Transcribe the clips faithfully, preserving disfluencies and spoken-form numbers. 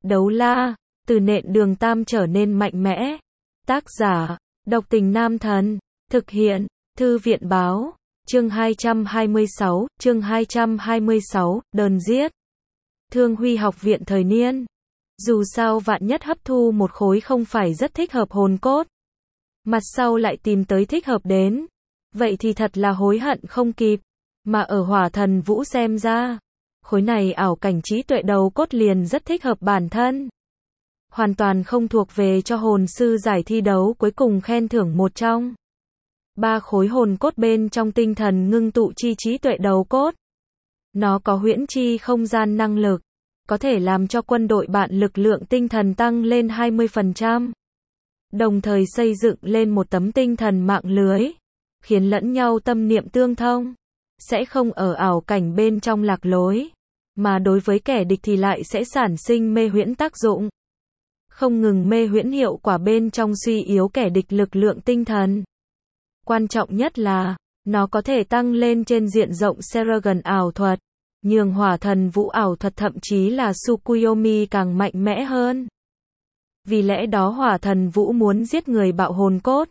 Đấu la, từ nện đường tam trở nên mạnh mẽ. Tác giả, Độc Tình Nam Thần. Thực hiện, Thư viện báo. Chương hai trăm hai mươi sáu, chương hai trăm hai mươi sáu, đờn giết. Thương Huy học viện thời niên. Dù sao vạn nhất hấp thu một khối không phải rất thích hợp hồn cốt. Mặt sau lại tìm tới thích hợp đến. Vậy thì thật là hối hận không kịp. Mà ở Hỏa Thần Vũ xem ra, khối này ảo cảnh trí tuệ đầu cốt liền rất thích hợp bản thân. Hoàn toàn không thuộc về cho hồn sư giải thi đấu cuối cùng khen thưởng một trong ba khối hồn cốt bên trong tinh thần ngưng tụ chi trí tuệ đầu cốt. Nó có huyễn chi không gian năng lực, có thể làm cho quân đội bạn lực lượng tinh thần tăng lên hai mươi phần trăm. Đồng thời xây dựng lên một tấm tinh thần mạng lưới, khiến lẫn nhau tâm niệm tương thông, sẽ không ở ảo cảnh bên trong lạc lối, mà đối với kẻ địch thì lại sẽ sản sinh mê huyễn tác dụng. Không ngừng mê huyễn hiệu quả bên trong suy yếu kẻ địch lực lượng tinh thần. Quan trọng nhất là, nó có thể tăng lên trên diện rộng Seragon ảo thuật, nhường Hỏa Thần Vũ ảo thuật thậm chí là Tsukuyomi càng mạnh mẽ hơn. Vì lẽ đó Hỏa Thần Vũ muốn giết người bạo hồn cốt.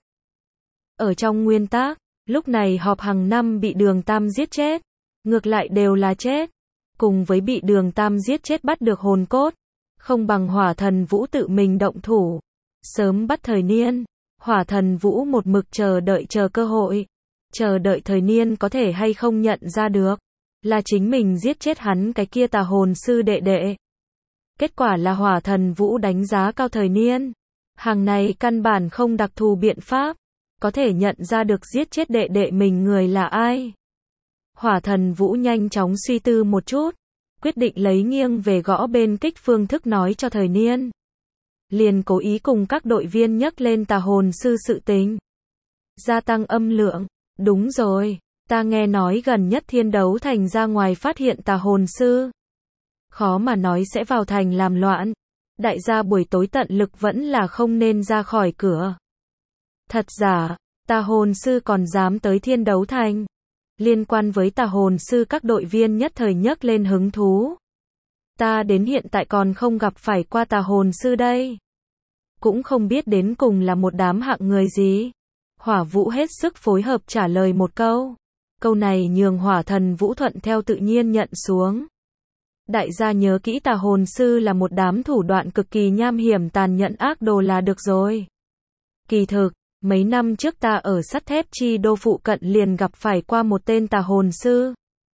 Ở trong nguyên tắc, lúc này họp hàng năm bị Đường Tam giết chết, ngược lại đều là chết. Cùng với bị Đường Tam giết chết bắt được hồn cốt, không bằng Hỏa Thần Vũ tự mình động thủ, sớm bắt thời niên. Hỏa Thần Vũ một mực chờ đợi chờ cơ hội, chờ đợi thời niên có thể hay không nhận ra được, là chính mình giết chết hắn cái kia tà hồn sư đệ đệ. Kết quả là Hỏa Thần Vũ đánh giá cao thời niên. Hàng này căn bản không đặc thù biện pháp, có thể nhận ra được giết chết đệ đệ mình người là ai. Hỏa Thần Vũ nhanh chóng suy tư một chút, quyết định lấy nghiêng về gõ bên kích phương thức nói cho thời niên. Liền cố ý cùng các đội viên nhắc lên tà hồn sư sự tình. Gia tăng âm lượng. Đúng rồi, ta nghe nói gần nhất Thiên Đấu Thành ra ngoài phát hiện tà hồn sư. Khó mà nói sẽ vào thành làm loạn. Đại gia buổi tối tận lực vẫn là không nên ra khỏi cửa. Thật giả, tà hồn sư còn dám tới Thiên Đấu Thành. Liên quan với tà hồn sư các đội viên nhất thời nhấc lên hứng thú. Ta đến hiện tại còn không gặp phải qua tà hồn sư đây. Cũng không biết đến cùng là một đám hạng người gì. Hỏa Vũ hết sức phối hợp trả lời một câu. Câu này nhường Hỏa Thần Vũ thuận theo tự nhiên nhận xuống. Đại gia nhớ kỹ tà hồn sư là một đám thủ đoạn cực kỳ nham hiểm tàn nhẫn ác đồ là được rồi. Kỳ thực, mấy năm trước ta ở sắt thép chi đô phụ cận liền gặp phải qua một tên tà hồn sư.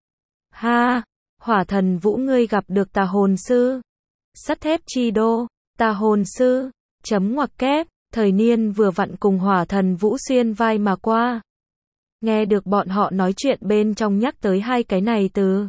Ha, Hỏa Thần Vũ ngươi gặp được tà hồn sư. Sắt thép chi đô, tà hồn sư, chấm ngoặc kép, thời niên vừa vặn cùng Hỏa Thần Vũ xuyên vai mà qua. Nghe được bọn họ nói chuyện bên trong nhắc tới hai cái này từ.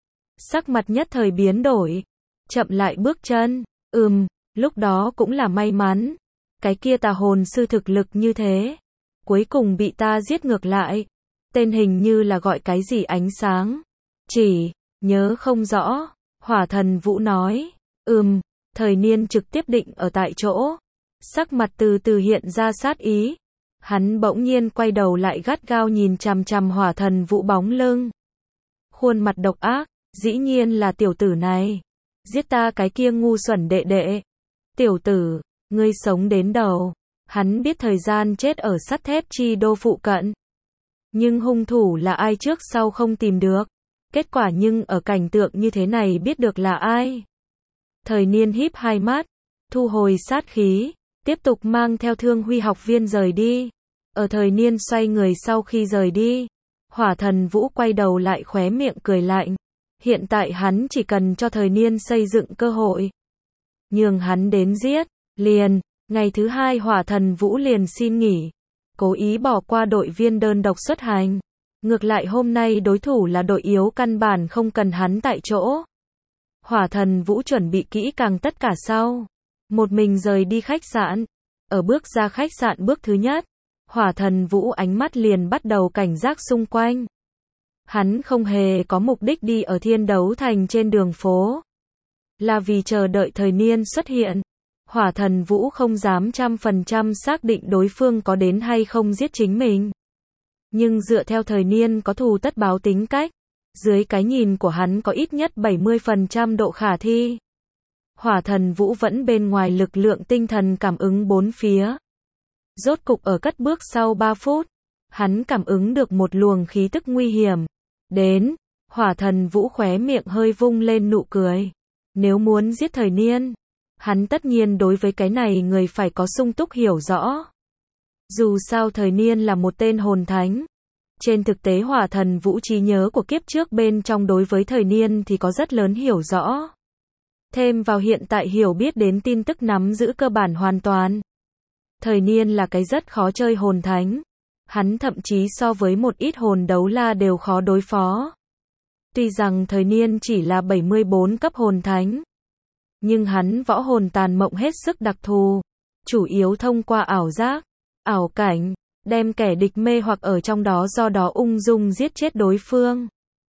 Sắc mặt nhất thời biến đổi, chậm lại bước chân, ừm, lúc đó cũng là may mắn. Cái kia tà hồn sư thực lực như thế, cuối cùng bị ta giết ngược lại. Tên hình như là gọi cái gì ánh sáng. Chỉ, nhớ không rõ. Hỏa Thần Vũ nói, ừm, thời niên trực tiếp định ở tại chỗ. Sắc mặt từ từ hiện ra sát ý. Hắn bỗng nhiên quay đầu lại gắt gao nhìn chằm chằm Hỏa Thần Vũ bóng lưng. Khuôn mặt độc ác, dĩ nhiên là tiểu tử này. Giết ta cái kia ngu xuẩn đệ đệ. Tiểu tử, ngươi sống đến đầu. Hắn biết thời gian chết ở sắt thép chi đô phụ cận. Nhưng hung thủ là ai trước sau không tìm được. Kết quả nhưng ở cảnh tượng như thế này biết được là ai. Thời niên híp hai mắt, thu hồi sát khí, tiếp tục mang theo Thương Huy học viên rời đi. Ở thời niên xoay người sau khi rời đi, Hỏa Thần Vũ quay đầu lại khóe miệng cười lạnh. Hiện tại hắn chỉ cần cho thời niên xây dựng cơ hội. Nhường hắn đến giết, liền, ngày thứ hai Hỏa Thần Vũ liền xin nghỉ. Cố ý bỏ qua đội viên đơn độc xuất hành. Ngược lại hôm nay đối thủ là đội yếu căn bản không cần hắn tại chỗ. Hỏa Thần Vũ chuẩn bị kỹ càng tất cả sau. Một mình rời đi khách sạn. Ở bước ra khách sạn bước thứ nhất, Hỏa Thần Vũ ánh mắt liền bắt đầu cảnh giác xung quanh. Hắn không hề có mục đích đi ở Thiên Đấu Thành trên đường phố. Là vì chờ đợi thời niên xuất hiện. Hỏa Thần Vũ không dám trăm phần trăm xác định đối phương có đến hay không giết chính mình. Nhưng dựa theo thời niên có thù tất báo tính cách, dưới cái nhìn của hắn có ít nhất bảy mươi phần trăm độ khả thi. Hỏa Thần Vũ vẫn bên ngoài lực lượng tinh thần cảm ứng bốn phía. Rốt cục ở cất bước sau ba phút, hắn cảm ứng được một luồng khí tức nguy hiểm. Đến, Hỏa Thần Vũ khóe miệng hơi vung lên nụ cười. Nếu muốn giết Thời Niên, hắn tất nhiên đối với cái này người phải có sung túc hiểu rõ. Dù sao Thời Niên là một tên hồn thánh. Trên thực tế Hỏa Thần Vũ trí nhớ của kiếp trước bên trong đối với Thời Niên thì có rất lớn hiểu rõ. Thêm vào hiện tại hiểu biết đến tin tức nắm giữ cơ bản hoàn toàn. Thời Niên là cái rất khó chơi hồn thánh. Hắn thậm chí so với một ít hồn đấu la đều khó đối phó. Tuy rằng Thời Niên chỉ là bảy mươi bốn cấp hồn thánh, nhưng hắn võ hồn tàn mộng hết sức đặc thù, chủ yếu thông qua ảo giác, ảo cảnh, đem kẻ địch mê hoặc ở trong đó, do đó ung dung giết chết đối phương.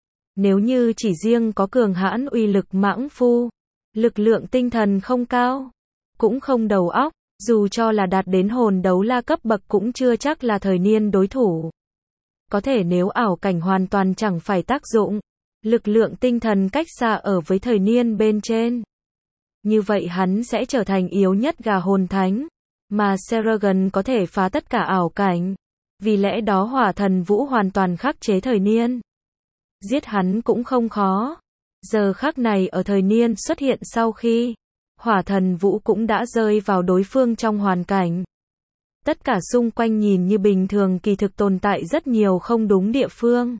Nếu như chỉ riêng có cường hãn uy lực mãng phu, lực lượng tinh thần không cao, cũng không đầu óc, dù cho là đạt đến hồn đấu la cấp bậc cũng chưa chắc là Thời Niên đối thủ. Có thể nếu ảo cảnh hoàn toàn chẳng phải tác dụng, lực lượng tinh thần cách xa ở với Thời Niên bên trên, như vậy hắn sẽ trở thành yếu nhất gà hồn thánh, mà Seragon có thể phá tất cả ảo cảnh. Vì lẽ đó Hỏa Thần Vũ hoàn toàn khắc chế Thời Niên. Giết hắn cũng không khó. Giờ khắc này ở Thời Niên xuất hiện sau khi, Hỏa Thần Vũ cũng đã rơi vào đối phương trong hoàn cảnh. Tất cả xung quanh nhìn như bình thường, kỳ thực tồn tại rất nhiều không đúng địa phương.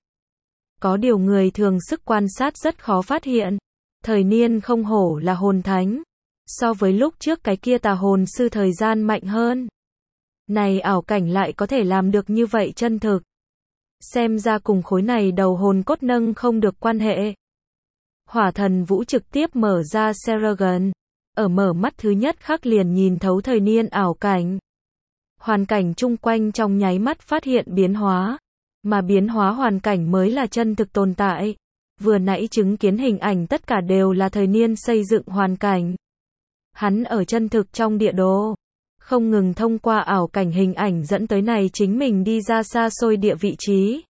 Có điều người thường sức quan sát rất khó phát hiện. Thời Niên không hổ là hồn thánh. So với lúc trước cái kia tà hồn sư thời gian mạnh hơn. Này ảo cảnh lại có thể làm được như vậy chân thực. Xem ra cùng khối này đầu hồn cốt nâng không được quan hệ. Hỏa Thần Vũ trực tiếp mở ra Seragon. Ở mở mắt thứ nhất khắc liền nhìn thấu Thời Niên ảo cảnh. Hoàn cảnh chung quanh trong nháy mắt phát hiện biến hóa. Mà biến hóa hoàn cảnh mới là chân thực tồn tại. Vừa nãy chứng kiến hình ảnh tất cả đều là Thời Niên xây dựng hoàn cảnh. Hắn ở chân thực trong địa đồ. Không ngừng thông qua ảo cảnh hình ảnh dẫn tới này chính mình đi ra xa xôi địa vị trí.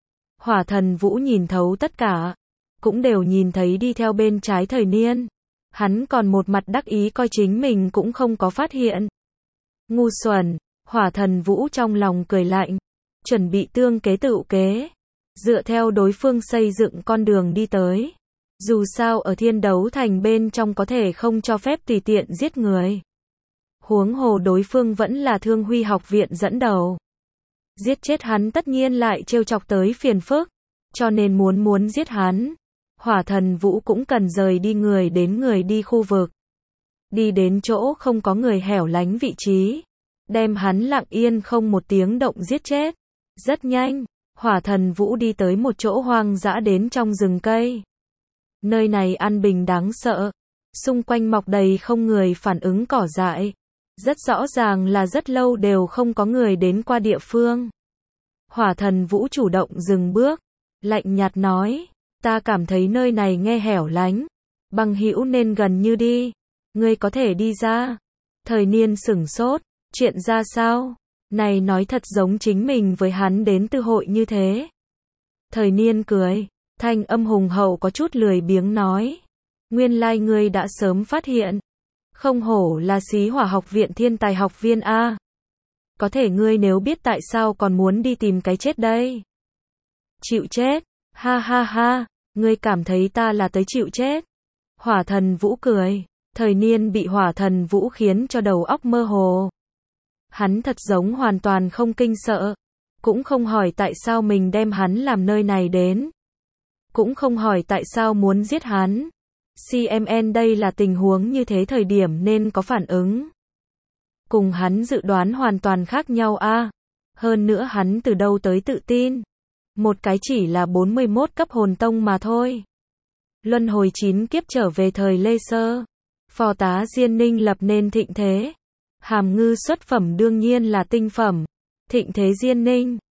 Hỏa Thần Vũ nhìn thấu tất cả. Cũng đều nhìn thấy đi theo bên trái Thời Niên. Hắn còn một mặt đắc ý coi chính mình cũng không có phát hiện. Ngu xuẩn, Hỏa Thần Vũ trong lòng cười lạnh. Chuẩn bị tương kế tựu kế. Dựa theo đối phương xây dựng con đường đi tới. Dù sao ở thiên đấu thành bên trong có thể không cho phép tùy tiện giết người. Huống hồ đối phương vẫn là Thương Huy học viện dẫn đầu. Giết chết hắn tất nhiên lại trêu chọc tới phiền phức. Cho nên muốn muốn giết hắn, Hỏa Thần Vũ cũng cần rời đi người đến người đi khu vực. Đi đến chỗ không có người hẻo lánh vị trí. Đem hắn lặng yên không một tiếng động giết chết. Rất nhanh, Hỏa Thần Vũ đi tới một chỗ hoang dã đến trong rừng cây. Nơi này an bình đáng sợ. Xung quanh mọc đầy không người phản ứng cỏ dại. Rất rõ ràng là rất lâu đều không có người đến qua địa phương. Hỏa Thần Vũ chủ động dừng bước. Lạnh nhạt nói. Ta cảm thấy nơi này nghe hẻo lánh. Bằng hữu nên gần như đi. Ngươi có thể đi ra. Thời Niên sửng sốt. Chuyện ra sao? Này nói thật giống chính mình với hắn đến từ hội như thế. Thời Niên cười. Thanh âm hùng hậu có chút lười biếng nói. Nguyên lai ngươi đã sớm phát hiện. Không hổ là Xí Hỏa học viện thiên tài học viên A. Có thể ngươi nếu biết tại sao còn muốn đi tìm cái chết đây. Chịu chết. Ha ha ha. Ngươi cảm thấy ta là tới chịu chết. Hỏa Thần Vũ cười. Thời Niên bị Hỏa Thần Vũ khiến cho đầu óc mơ hồ. Hắn thật giống hoàn toàn không kinh sợ. Cũng không hỏi tại sao mình đem hắn làm nơi này đến. Cũng không hỏi tại sao muốn giết hắn. xê em en đây là tình huống như thế thời điểm nên có phản ứng. Cùng hắn dự đoán hoàn toàn khác nhau a. À. Hơn nữa hắn từ đâu tới tự tin. Một cái chỉ là bốn mươi mốt cấp hồn tông mà thôi. Luân hồi chín kiếp trở về thời Lê Sơ. Phò tá Diên Ninh lập nên thịnh thế. Hàm ngư xuất phẩm đương nhiên là tinh phẩm. Thịnh thế Diên Ninh.